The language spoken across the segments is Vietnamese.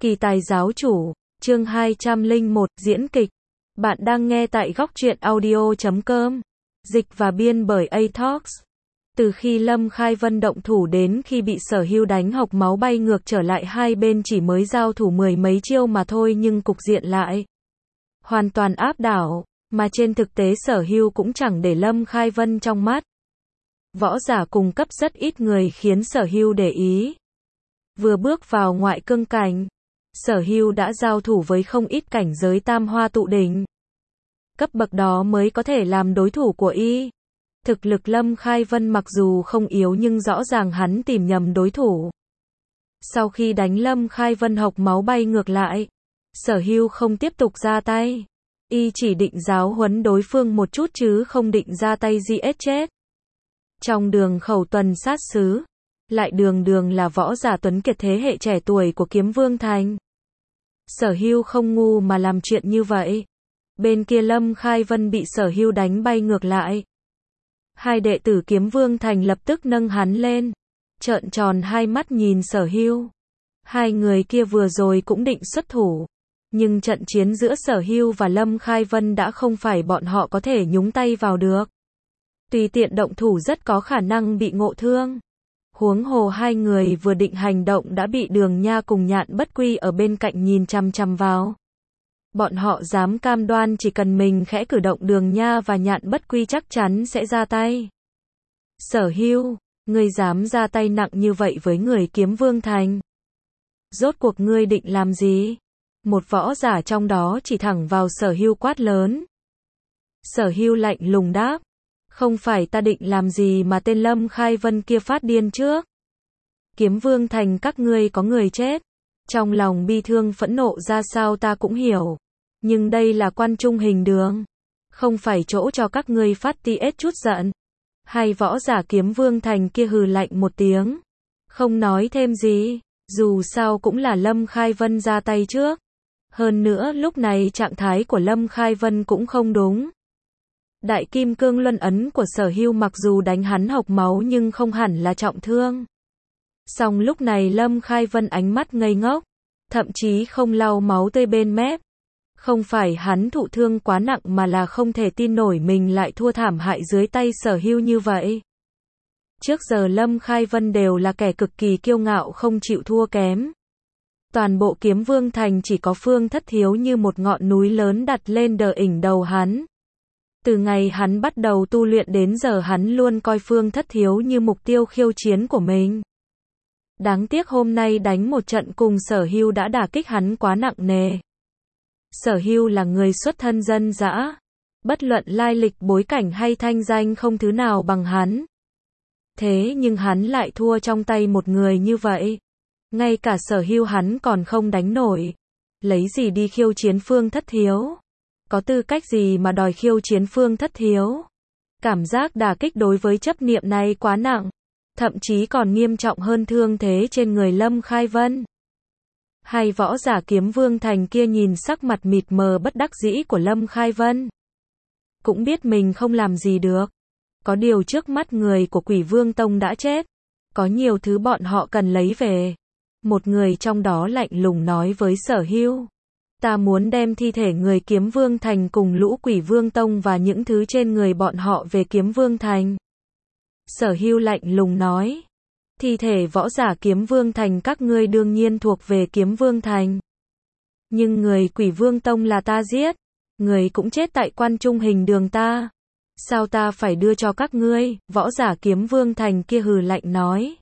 Kỳ tài giáo chủ, chương 201, diễn kịch. Bạn đang nghe tại góc truyện audio.com. Dịch và biên bởi A-Talks. Từ khi Lâm Khai Vân động thủ đến khi bị Sở Hưu đánh hộc máu bay ngược trở lại, hai bên chỉ mới giao thủ mười mấy chiêu mà thôi, nhưng cục diện lại hoàn toàn áp đảo, mà trên thực tế Sở Hưu cũng chẳng để Lâm Khai Vân trong mắt. Võ giả cùng cấp rất ít người khiến Sở Hưu để ý. Vừa bước vào ngoại cương cảnh, Sở Hưu đã giao thủ với không ít cảnh giới tam hoa tụ đỉnh. Cấp bậc đó mới có thể làm đối thủ của y. Thực lực Lâm Khai Vân mặc dù không yếu nhưng rõ ràng hắn tìm nhầm đối thủ. Sau khi đánh Lâm Khai Vân hộc máu bay ngược lại, Sở Hưu không tiếp tục ra tay. Y chỉ định giáo huấn đối phương một chút chứ không định ra tay giết chết. Trong Đường Khẩu tuần sát sứ, lại đường là võ giả tuấn kiệt thế hệ trẻ tuổi của Kiếm Vương Thành. Sở Hưu không ngu mà làm chuyện như vậy. Bên kia Lâm Khai Vân bị Sở Hưu đánh bay ngược lại. Hai đệ tử Kiếm Vương Thành lập tức nâng hắn lên, trợn tròn hai mắt nhìn Sở Hưu. Hai người kia vừa rồi cũng định xuất thủ, nhưng trận chiến giữa Sở Hưu và Lâm Khai Vân đã không phải bọn họ có thể nhúng tay vào được. Tùy tiện động thủ rất có khả năng bị ngộ thương. Huống hồ hai người vừa định hành động đã bị Đường Nha cùng Nhạn Bất Quy ở bên cạnh nhìn chằm chằm vào. Bọn họ dám cam đoan chỉ cần mình khẽ cử động, Đường Nha và Nhạn Bất Quy chắc chắn sẽ ra tay. Sở Hưu, ngươi dám ra tay nặng như vậy với người Kiếm Vương Thành? Rốt cuộc ngươi định làm gì? Một võ giả trong đó chỉ thẳng vào Sở Hưu quát lớn. Sở Hưu lạnh lùng đáp. Không phải ta định làm gì mà tên Lâm Khai Vân kia phát điên trước. Kiếm Vương Thành các ngươi có người chết. Trong lòng bi thương phẫn nộ ra sao ta cũng hiểu. Nhưng đây là Quan Trung Hình Đường, không phải chỗ cho các ngươi phát tiết chút giận. Hai võ giả Kiếm Vương Thành kia hừ lạnh một tiếng, không nói thêm gì. Dù sao cũng là Lâm Khai Vân ra tay trước. Hơn nữa lúc này trạng thái của Lâm Khai Vân cũng không đúng. Đại Kim Cương Luân ấn của Sở Hưu mặc dù đánh hắn hộc máu nhưng không hẳn là trọng thương. Song lúc này Lâm Khai Vân ánh mắt ngây ngốc, thậm chí không lau máu tươi bên mép. Không phải hắn thụ thương quá nặng mà là không thể tin nổi mình lại thua thảm hại dưới tay Sở Hưu như vậy. Trước giờ Lâm Khai Vân đều là kẻ cực kỳ kiêu ngạo không chịu thua kém. Toàn bộ Kiếm Vương Thành chỉ có Phương Thất Thiếu như một ngọn núi lớn đặt lên đỉnh đầu hắn. Từ ngày hắn bắt đầu tu luyện đến giờ hắn luôn coi Phương Thất Thiếu như mục tiêu khiêu chiến của mình. Đáng tiếc hôm nay đánh một trận cùng Sở Hưu đã đả kích hắn quá nặng nề. Sở Hưu là người xuất thân dân dã, bất luận lai lịch bối cảnh hay thanh danh không thứ nào bằng hắn. Thế nhưng hắn lại thua trong tay một người như vậy. Ngay cả Sở Hưu hắn còn không đánh nổi. Lấy gì đi khiêu chiến Phương Thất Thiếu? Có tư cách gì mà đòi khiêu chiến Phương Thất Thiếu? Cảm giác đả kích đối với chấp niệm này quá nặng, thậm chí còn nghiêm trọng hơn thương thế trên người Lâm Khai Vân. Hai võ giả Kiếm Vương Thành kia nhìn sắc mặt mịt mờ bất đắc dĩ của Lâm Khai Vân, cũng biết mình không làm gì được. Có điều trước mắt người của Quỷ Vương Tông đã chết, có nhiều thứ bọn họ cần lấy về. Một người trong đó lạnh lùng nói với Sở Hưu. Ta muốn đem thi thể người Kiếm Vương Thành cùng lũ Quỷ Vương Tông và những thứ trên người bọn họ về Kiếm Vương Thành. Sở Hưu lạnh lùng nói. Thi thể võ giả Kiếm Vương Thành các ngươi đương nhiên thuộc về Kiếm Vương Thành. Nhưng người Quỷ Vương Tông là ta giết. Người cũng chết tại Quan Trung Hình Đường ta. Sao ta phải đưa cho các ngươi? Võ giả Kiếm Vương Thành kia hừ lạnh nói.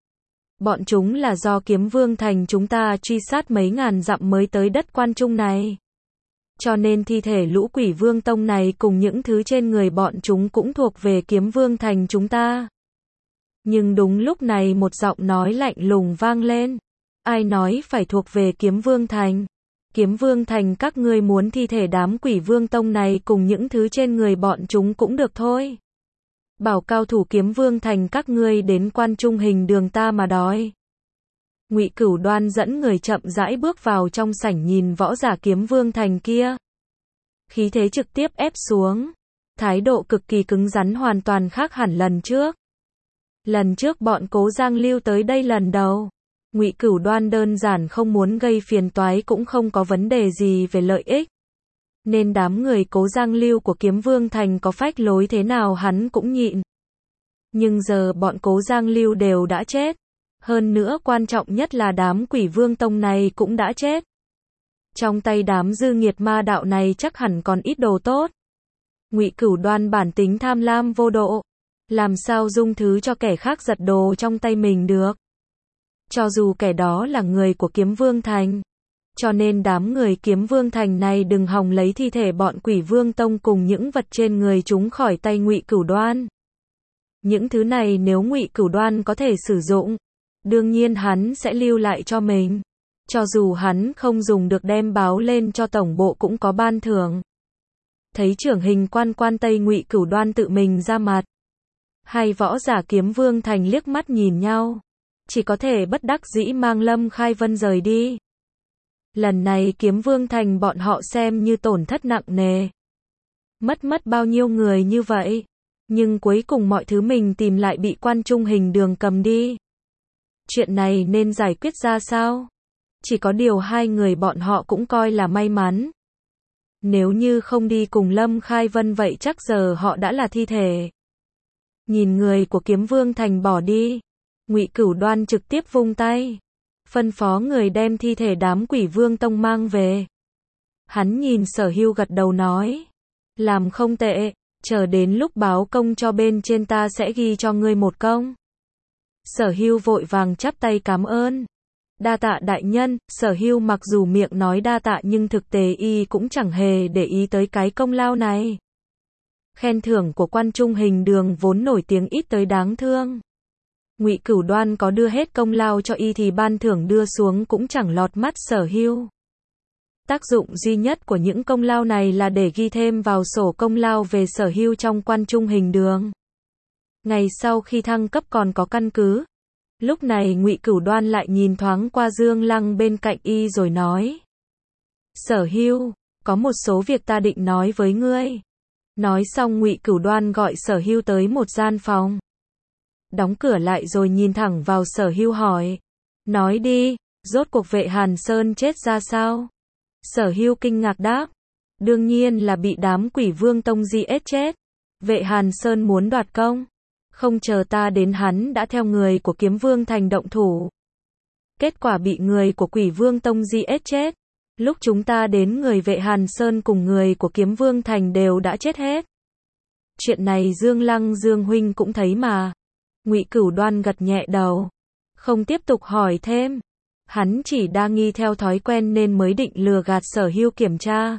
Bọn chúng là do Kiếm Vương Thành chúng ta truy sát mấy ngàn dặm mới tới đất Quan Trung này. Cho nên thi thể lũ Quỷ Vương Tông này cùng những thứ trên người bọn chúng cũng thuộc về Kiếm Vương Thành chúng ta. Nhưng đúng lúc này một giọng nói lạnh lùng vang lên. Ai nói phải thuộc về Kiếm Vương Thành? Kiếm Vương Thành các ngươi muốn thi thể đám Quỷ Vương Tông này cùng những thứ trên người bọn chúng cũng được thôi. Bảo cao thủ Kiếm Vương Thành các ngươi đến Quan Trung Hình Đường ta mà đòi. Ngụy Cửu Đoan dẫn người chậm rãi bước vào trong sảnh nhìn võ giả Kiếm Vương Thành kia. Khí thế trực tiếp ép xuống. Thái độ cực kỳ cứng rắn hoàn toàn khác hẳn lần trước. Lần trước bọn Cố Giang Lưu tới đây lần đầu, Ngụy Cửu Đoan đơn giản không muốn gây phiền toái cũng không có vấn đề gì về lợi ích. Nên đám người Cố Giang Lưu của Kiếm Vương Thành có phách lối thế nào hắn cũng nhịn. Nhưng giờ bọn Cố Giang Lưu đều đã chết. Hơn nữa quan trọng nhất là đám Quỷ Vương Tông này cũng đã chết. Trong tay đám dư nghiệt ma đạo này chắc hẳn còn ít đồ tốt. Ngụy Cửu Đoan bản tính tham lam vô độ. Làm sao dung thứ cho kẻ khác giật đồ trong tay mình được. Cho dù kẻ đó là người của Kiếm Vương Thành. Cho nên đám người Kiếm Vương Thành này đừng hòng lấy thi thể bọn Quỷ Vương Tông cùng những vật trên người chúng khỏi tay Ngụy Cửu Đoan. Những thứ này nếu Ngụy Cửu Đoan có thể sử dụng, đương nhiên hắn sẽ lưu lại cho mình. Cho dù hắn không dùng được đem báo lên cho tổng bộ cũng có ban thưởng. Thấy trưởng hình quan Tây Ngụy Cửu Đoan tự mình ra mặt. Hai võ giả Kiếm Vương Thành liếc mắt nhìn nhau. Chỉ có thể bất đắc dĩ mang Lâm Khai Vân rời đi. Lần này Kiếm Vương Thành bọn họ xem như tổn thất nặng nề. Mất bao nhiêu người như vậy. Nhưng cuối cùng mọi thứ mình tìm lại bị Quan Trung Hình Đường cầm đi. Chuyện này nên giải quyết ra sao? Chỉ có điều hai người bọn họ cũng coi là may mắn. Nếu như không đi cùng Lâm Khai Vân vậy chắc giờ họ đã là thi thể. Nhìn người của Kiếm Vương Thành bỏ đi. Ngụy Cửu Đoan trực tiếp vung tay. Phân phó người đem thi thể đám Quỷ Vương Tông mang về. Hắn nhìn Sở Hưu gật đầu nói. Làm không tệ, chờ đến lúc báo công cho bên trên ta sẽ ghi cho ngươi một công. Sở Hưu vội vàng chắp tay cảm ơn. Đa tạ đại nhân. Sở Hưu mặc dù miệng nói đa tạ nhưng thực tế y cũng chẳng hề để ý tới cái công lao này. Khen thưởng của Quan Trung Hình Đường vốn nổi tiếng ít tới đáng thương. Ngụy Cửu Đoan có đưa hết công lao cho y thì ban thưởng đưa xuống cũng chẳng lọt mắt Sở Hưu. Tác dụng duy nhất của những công lao này là để ghi thêm vào sổ công lao về Sở Hưu trong Quan Trung Hình Đường. Ngày sau khi thăng cấp còn có căn cứ. Lúc này Ngụy Cửu Đoan lại nhìn thoáng qua Dương Lăng bên cạnh y rồi nói. Sở Hưu, có một số việc ta định nói với ngươi. Nói xong Ngụy Cửu Đoan gọi Sở Hưu tới một gian phòng. Đóng cửa lại rồi nhìn thẳng vào Sở Hưu hỏi. Nói đi, rốt cuộc Vệ Hàn Sơn chết ra sao? Sở Hưu kinh ngạc đáp. Đương nhiên là bị đám Quỷ Vương Tông giết chết. Vệ Hàn Sơn muốn đoạt công. Không chờ ta đến hắn đã theo người của Kiếm Vương Thành động thủ. Kết quả bị người của Quỷ Vương Tông giết chết. Lúc chúng ta đến người Vệ Hàn Sơn cùng người của Kiếm Vương Thành đều đã chết hết. Chuyện này Dương Lăng Dương huynh cũng thấy mà. Ngụy Cửu Đoan gật nhẹ đầu. Không tiếp tục hỏi thêm. Hắn chỉ đa nghi theo thói quen nên mới định lừa gạt Sở Hưu kiểm tra.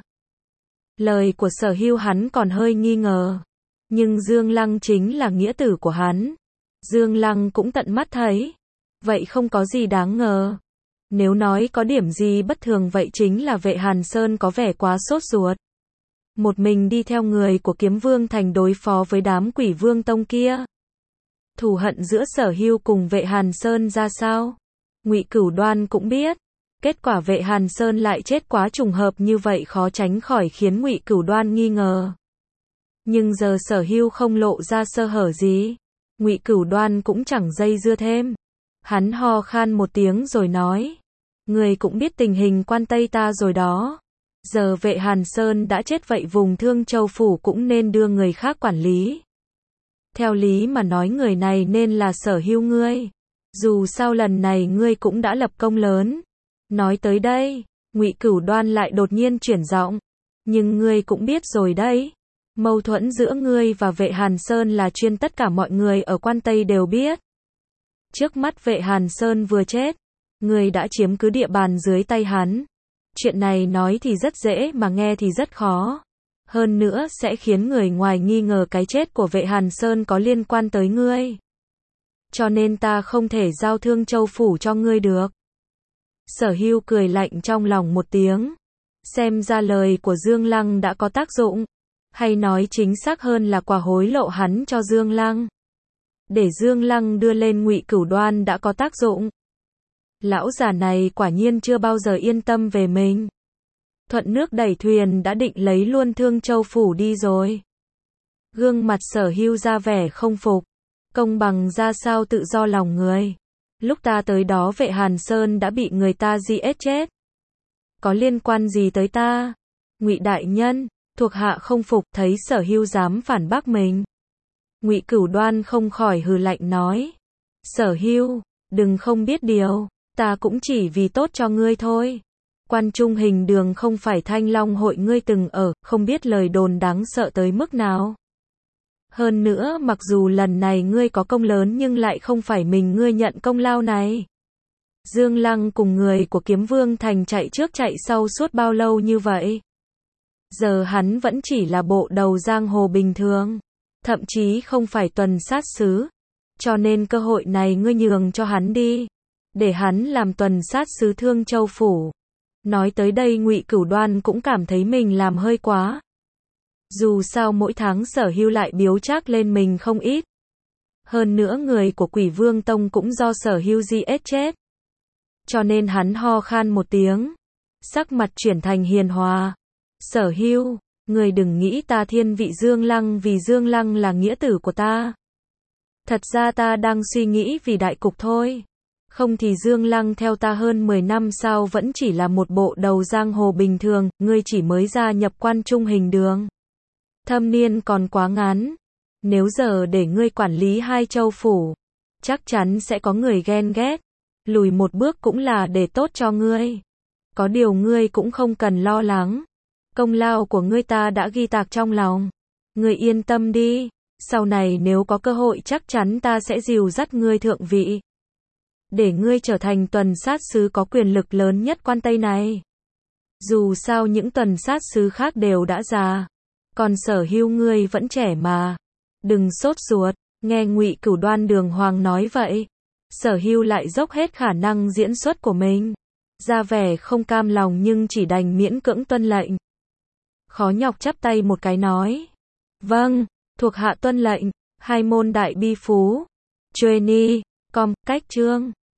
Lời của Sở Hưu hắn còn hơi nghi ngờ. Nhưng Dương Lăng chính là nghĩa tử của hắn. Dương Lăng cũng tận mắt thấy. Vậy không có gì đáng ngờ. Nếu nói có điểm gì bất thường vậy chính là Vệ Hàn Sơn có vẻ quá sốt ruột. Một mình đi theo người của Kiếm Vương Thành đối phó với đám Quỷ Vương Tông kia. Thù hận giữa Sở Hưu cùng Vệ Hàn Sơn ra sao? Ngụy Cửu Đoan cũng biết. Kết quả Vệ Hàn Sơn lại chết quá trùng hợp như vậy khó tránh khỏi khiến Ngụy Cửu Đoan nghi ngờ. Nhưng giờ Sở Hưu không lộ ra sơ hở gì. Ngụy Cửu Đoan cũng chẳng dây dưa thêm. Hắn ho khan một tiếng rồi nói. Người cũng biết tình hình quan Tây ta rồi đó. Giờ Vệ Hàn Sơn đã chết vậy vùng Thương Châu Phủ cũng nên đưa người khác quản lý. Theo lý mà nói người này nên là Sở Hưu ngươi. Dù sao lần này ngươi cũng đã lập công lớn. Nói tới đây, Ngụy Cửu Đoan lại đột nhiên chuyển giọng. Nhưng ngươi cũng biết rồi đấy. Mâu thuẫn giữa ngươi và Vệ Hàn Sơn là chuyện tất cả mọi người ở quan Tây đều biết. Trước mắt Vệ Hàn Sơn vừa chết. Ngươi đã chiếm cứ địa bàn dưới tay hắn. Chuyện này nói thì rất dễ mà nghe thì rất khó. Hơn nữa sẽ khiến người ngoài nghi ngờ cái chết của Vệ Hàn Sơn có liên quan tới ngươi. Cho nên ta không thể giao Thương Châu Phủ cho ngươi được. Sở Hưu cười lạnh trong lòng một tiếng. Xem ra lời của Dương Lăng đã có tác dụng. Hay nói chính xác hơn là quả hối lộ hắn cho Dương Lăng. Để Dương Lăng đưa lên Ngụy Cửu Đoan đã có tác dụng. Lão già này quả nhiên chưa bao giờ yên tâm về mình. Thuận nước đẩy thuyền đã định lấy luôn Thương Châu Phủ đi rồi. Gương mặt Sở Hưu ra vẻ không phục. Công bằng ra sao tự do lòng người. Lúc ta tới đó Vệ Hàn Sơn đã bị người ta giết chết. Có liên quan gì tới ta? Ngụy đại nhân, thuộc hạ không phục, thấy Sở Hưu dám phản bác mình. Ngụy Cửu Đoan không khỏi hừ lạnh nói. Sở Hưu, đừng không biết điều, ta cũng chỉ vì tốt cho ngươi thôi. Quan Trung Hình Đường không phải Thanh Long hội ngươi từng ở, không biết lời đồn đáng sợ tới mức nào. Hơn nữa mặc dù lần này ngươi có công lớn nhưng lại không phải mình ngươi nhận công lao này. Dương Lăng cùng người của Kiếm Vương Thành chạy trước chạy sau suốt bao lâu như vậy? Giờ hắn vẫn chỉ là bộ đầu giang hồ bình thường, thậm chí không phải tuần sát sứ. Cho nên cơ hội này ngươi nhường cho hắn đi, để hắn làm tuần sát sứ Thương Châu Phủ. Nói tới đây Ngụy Cửu Đoan cũng cảm thấy mình làm hơi quá. Dù sao mỗi tháng Sở Hưu lại biếu trác lên mình không ít. Hơn nữa người của Quỷ Vương Tông cũng do Sở Hưu giết chết. Cho nên hắn ho khan một tiếng, sắc mặt chuyển thành hiền hòa. Sở Hưu, người đừng nghĩ ta thiên vị Dương Lăng vì Dương Lăng là nghĩa tử của ta. Thật ra ta đang suy nghĩ vì đại cục thôi. Không thì Dương Lăng theo ta hơn 10 năm sau vẫn chỉ là một bộ đầu giang hồ bình thường, ngươi chỉ mới gia nhập Quan Trung Hình Đường. Thâm niên còn quá ngắn. Nếu giờ để ngươi quản lý 2 châu phủ, chắc chắn sẽ có người ghen ghét. Lùi một bước cũng là để tốt cho ngươi. Có điều ngươi cũng không cần lo lắng. Công lao của ngươi ta đã ghi tạc trong lòng. Ngươi yên tâm đi. Sau này nếu có cơ hội chắc chắn ta sẽ dìu dắt ngươi thượng vị. Để ngươi trở thành tuần sát sứ có quyền lực lớn nhất Quan Tây này. Dù sao những tuần sát sứ khác đều đã già. Còn Sở Hưu ngươi vẫn trẻ mà. Đừng sốt ruột. Nghe Ngụy Cửu Đoan đường hoàng nói vậy. Sở Hưu lại dốc hết khả năng diễn xuất của mình. Ra vẻ không cam lòng nhưng chỉ đành miễn cưỡng tuân lệnh. Khó nhọc chắp tay một cái nói. Vâng, thuộc hạ tuân lệnh. Hai môn đại bi phú. Chuyên ni, cách chương.